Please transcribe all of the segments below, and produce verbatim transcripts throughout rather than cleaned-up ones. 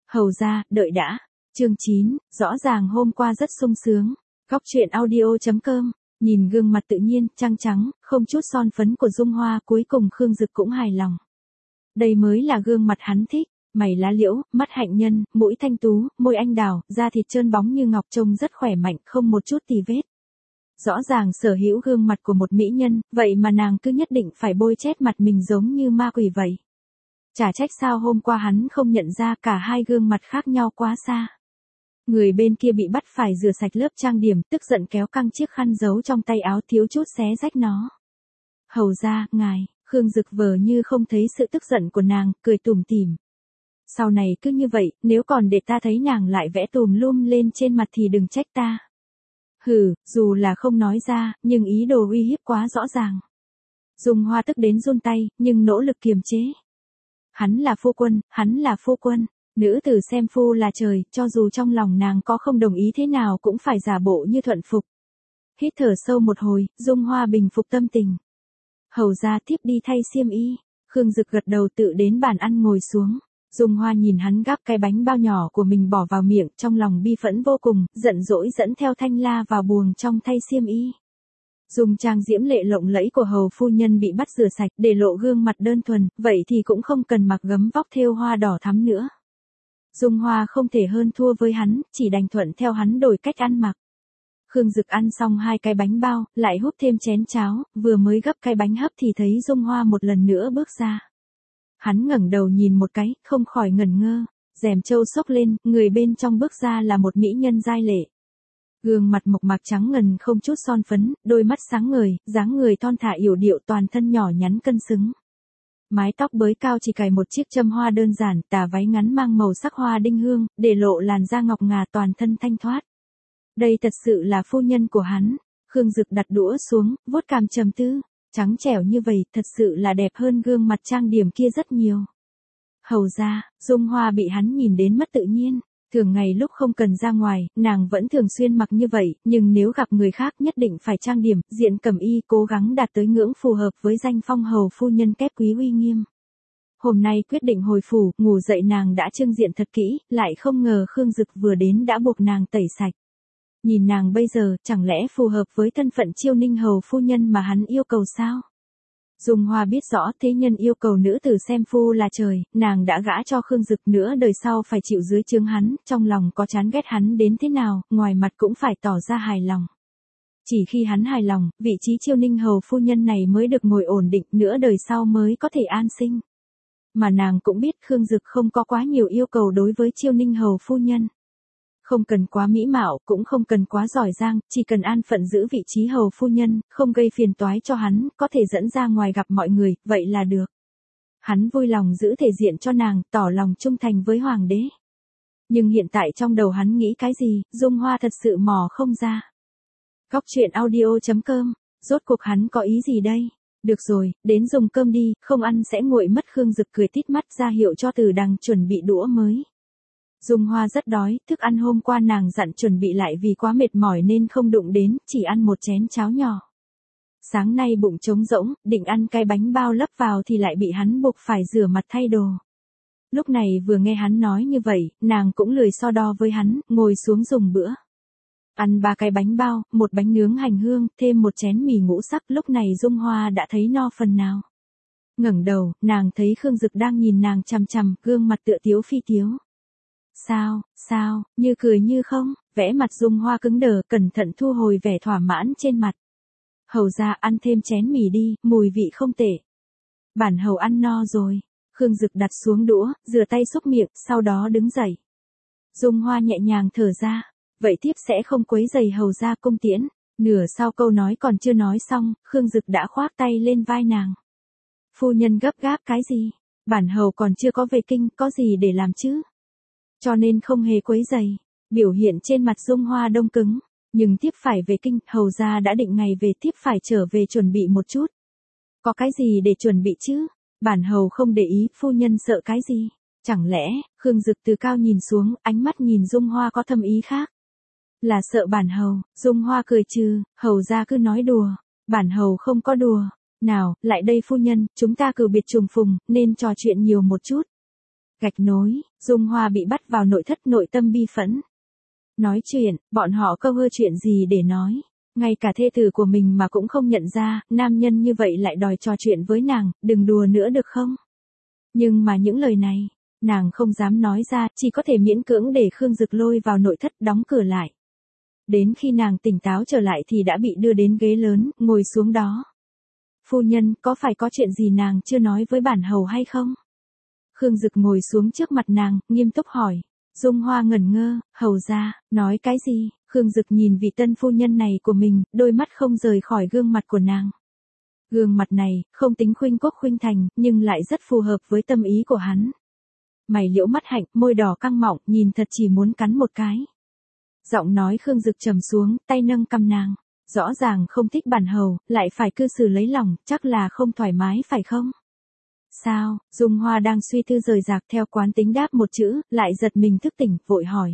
Hầu ra, đợi đã. Chương chín, rõ ràng hôm qua rất sung sướng. Góc truyện audio.com, nhìn gương mặt tự nhiên, trắng trắng, không chút son phấn của Dung Hoa, cuối cùng Khương Dực cũng hài lòng. Đây mới là gương mặt hắn thích, mày lá liễu, mắt hạnh nhân, mũi thanh tú, môi anh đào, da thịt trơn bóng như ngọc, trông rất khỏe mạnh, không một chút tì vết. Rõ ràng sở hữu gương mặt của một mỹ nhân, vậy mà nàng cứ nhất định phải bôi chét mặt mình giống như ma quỷ vậy. Chả trách sao hôm qua hắn không nhận ra cả hai gương mặt khác nhau quá xa. Người bên kia bị bắt phải rửa sạch lớp trang điểm, tức giận kéo căng chiếc khăn giấu trong tay áo, thiếu chút xé rách nó. Hầu ra, ngài, Khương Dực vờ như không thấy sự tức giận của nàng, cười tủm tỉm. Sau này cứ như vậy, nếu còn để ta thấy nàng lại vẽ tùm lum lên trên mặt thì đừng trách ta. Hừ, dù là không nói ra, nhưng ý đồ uy hiếp quá rõ ràng. Dung Hoa tức đến run tay, nhưng nỗ lực kiềm chế. Hắn là phu quân, hắn là phu quân. Nữ tử xem phu là trời, cho dù trong lòng nàng có không đồng ý thế nào cũng phải giả bộ như thuận phục. Hít thở sâu một hồi, Dung Hoa bình phục tâm tình. Hầu ra tiếp đi thay xiêm y. Khương Dực gật đầu tự đến bàn ăn ngồi xuống. Dung Hoa nhìn hắn gắp cái bánh bao nhỏ của mình bỏ vào miệng, trong lòng bi phẫn vô cùng, giận dỗi dẫn theo Thanh La vào buồng trong thay xiêm y. Dùng trang diễm lệ lộng lẫy của hầu phu nhân bị bắt rửa sạch để lộ gương mặt đơn thuần, vậy thì cũng không cần mặc gấm vóc thêu hoa đỏ thắm nữa. Dung Hoa không thể hơn thua với hắn, chỉ đành thuận theo hắn đổi cách ăn mặc. Khương Dực ăn xong hai cái bánh bao, lại húp thêm chén cháo, vừa mới gấp cái bánh hấp thì thấy Dung Hoa một lần nữa bước ra. Hắn ngẩng đầu nhìn một cái, không khỏi ngẩn ngơ, rèm trâu xốc lên, người bên trong bước ra là một mỹ nhân giai lệ. Gương mặt mộc mạc trắng ngần không chút son phấn, đôi mắt sáng ngời, dáng người thon thả yểu điệu, toàn thân nhỏ nhắn cân xứng. Mái tóc bới cao chỉ cài một chiếc châm hoa đơn giản, tà váy ngắn mang màu sắc hoa đinh hương, để lộ làn da ngọc ngà, toàn thân thanh thoát. Đây thật sự là phu nhân của hắn. Khương Dực đặt đũa xuống, vuốt cằm trầm tư. Trắng trẻo như vậy, thật sự là đẹp hơn gương mặt trang điểm kia rất nhiều. Hầu ra, Dung Hoa bị hắn nhìn đến mất tự nhiên. Thường ngày lúc không cần ra ngoài, nàng vẫn thường xuyên mặc như vậy, nhưng nếu gặp người khác nhất định phải trang điểm, diện cẩm y, cố gắng đạt tới ngưỡng phù hợp với danh phong hầu phu nhân kép quý uy nghiêm. Hôm nay quyết định hồi phủ, ngủ dậy nàng đã trưng diện thật kỹ, lại không ngờ Khương Dực vừa đến đã buộc nàng tẩy sạch. Nhìn nàng bây giờ, chẳng lẽ phù hợp với thân phận Chiêu Ninh hầu phu nhân mà hắn yêu cầu sao? Dung Hoa biết rõ thế nhân yêu cầu nữ tử xem phu là trời, nàng đã gả cho Khương Dực, nữa đời sau phải chịu dưới trướng hắn, trong lòng có chán ghét hắn đến thế nào, ngoài mặt cũng phải tỏ ra hài lòng. Chỉ khi hắn hài lòng, vị trí Chiêu Ninh hầu phu nhân này mới được ngồi ổn định, nữa đời sau mới có thể an sinh. Mà nàng cũng biết Khương Dực không có quá nhiều yêu cầu đối với Chiêu Ninh hầu phu nhân. Không cần quá mỹ mạo, cũng không cần quá giỏi giang, chỉ cần an phận giữ vị trí hầu phu nhân, không gây phiền toái cho hắn, có thể dẫn ra ngoài gặp mọi người, vậy là được. Hắn vui lòng giữ thể diện cho nàng, tỏ lòng trung thành với hoàng đế. Nhưng hiện tại trong đầu hắn nghĩ cái gì, Dung Hoa thật sự mò không ra. Góc truyện audio.com, rốt cuộc hắn có ý gì đây? Được rồi, đến dùng cơm đi, không ăn sẽ nguội mất. Khương Dực cười tít mắt ra hiệu cho Từ Đằng chuẩn bị đũa mới. Dung Hoa rất đói, thức ăn hôm qua nàng dặn chuẩn bị lại vì quá mệt mỏi nên không đụng đến, chỉ ăn một chén cháo nhỏ. Sáng nay bụng trống rỗng, định ăn cái bánh bao lấp vào thì lại bị hắn buộc phải rửa mặt thay đồ. Lúc này vừa nghe hắn nói như vậy, nàng cũng lười so đo với hắn, ngồi xuống dùng bữa. Ăn ba cái bánh bao, một bánh nướng hành hương, thêm một chén mì ngũ sắc, lúc này Dung Hoa đã thấy no phần nào. Ngẩng đầu, nàng thấy Khương Dực đang nhìn nàng chằm chằm, gương mặt tựa tiếu phi tiếu. Sao, sao, như cười như không, vẽ mặt Dung Hoa cứng đờ, cẩn thận thu hồi vẻ thỏa mãn trên mặt. Hầu ra ăn thêm chén mì đi, mùi vị không tệ. Bản hầu ăn no rồi. Khương Dực đặt xuống đũa, rửa tay xúc miệng, sau đó đứng dậy. Dung Hoa nhẹ nhàng thở ra, vậy tiếp sẽ không quấy rầy hầu ra cung tiễn. Nửa sau câu nói còn chưa nói xong, Khương Dực đã khoác tay lên vai nàng. Phu nhân gấp gáp cái gì? Bản hầu còn chưa có về kinh, có gì để làm chứ? Cho nên không hề quấy rầy. Biểu hiện trên mặt Dung Hoa đông cứng, nhưng tiếp phải về kinh, hầu ra đã định ngày về, tiếp phải trở về chuẩn bị một chút. Có cái gì để chuẩn bị chứ? Bản hầu không để ý, phu nhân sợ cái gì? Chẳng lẽ, Khương Dực từ cao nhìn xuống, ánh mắt nhìn Dung Hoa có thâm ý khác? Là sợ bản hầu? Dung Hoa cười trừ, hầu ra cứ nói đùa. Bản hầu không có đùa. Nào, lại đây phu nhân, chúng ta cử biệt trùng phùng, nên trò chuyện nhiều một chút. Gạch nối, Dung Hoa bị bắt vào nội thất, nội tâm bi phẫn. Nói chuyện, bọn họ câu hơ chuyện gì để nói. Ngay cả thê tử của mình mà cũng không nhận ra, nam nhân như vậy lại đòi trò chuyện với nàng, đừng đùa nữa được không? Nhưng mà những lời này, nàng không dám nói ra, chỉ có thể miễn cưỡng để Khương Dực lôi vào nội thất, đóng cửa lại. Đến khi nàng tỉnh táo trở lại thì đã bị đưa đến ghế lớn, ngồi xuống đó. Phu nhân, có phải có chuyện gì nàng chưa nói với bản hầu hay không? Khương Dực ngồi xuống trước mặt nàng, nghiêm túc hỏi. Dung Hoa ngẩn ngơ, hầu ra, nói cái gì? Khương Dực nhìn vị tân phu nhân này của mình, đôi mắt không rời khỏi gương mặt của nàng. Gương mặt này, không tính khuynh quốc khuynh thành, nhưng lại rất phù hợp với tâm ý của hắn. Mày liễu mắt hạnh, môi đỏ căng mọng, nhìn thật chỉ muốn cắn một cái. Giọng nói Khương Dực trầm xuống, tay nâng cằm nàng. Rõ ràng không thích bản hầu, lại phải cư xử lấy lòng, chắc là không thoải mái phải không? Sao? Dung Hoa đang suy tư rời rạc, theo quán tính đáp một chữ, lại giật mình thức tỉnh, vội hỏi.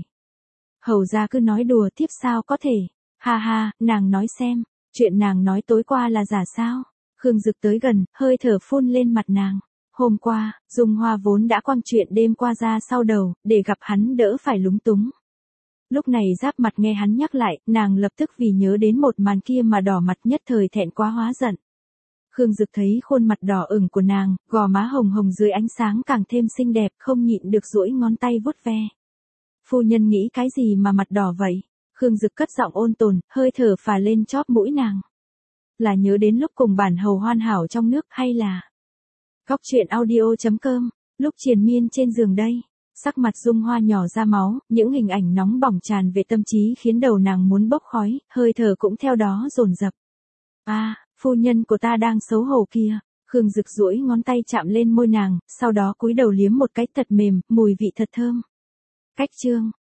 Hầu ra cứ nói đùa tiếp sao có thể? Ha ha, nàng nói xem, chuyện nàng nói tối qua là giả sao? Khương Dực tới gần, hơi thở phun lên mặt nàng. Hôm qua, Dung Hoa vốn đã quăng chuyện đêm qua ra sau đầu, để gặp hắn đỡ phải lúng túng. Lúc này giáp mặt nghe hắn nhắc lại, nàng lập tức vì nhớ đến một màn kia mà đỏ mặt, nhất thời thẹn quá hóa giận. Khương Dực thấy khuôn mặt đỏ ửng của nàng, gò má hồng hồng dưới ánh sáng càng thêm xinh đẹp, không nhịn được duỗi ngón tay vuốt ve. Phu nhân nghĩ cái gì mà mặt đỏ vậy? Khương Dực cất giọng ôn tồn, hơi thở phả lên chóp mũi nàng. Là nhớ đến lúc cùng bản hầu hoàn hảo trong nước hay là... Góc truyện audio chấm com, lúc triền miên trên giường đây. Sắc mặt Dung Hoa nhỏ ra máu, những hình ảnh nóng bỏng tràn về tâm trí khiến đầu nàng muốn bốc khói, hơi thở cũng theo đó dồn dập. A, à, phu nhân của ta đang xấu hổ kìa. Khương Dực duỗi ngón tay chạm lên môi nàng, sau đó cúi đầu liếm một cái thật mềm, mùi vị thật thơm. Cách chương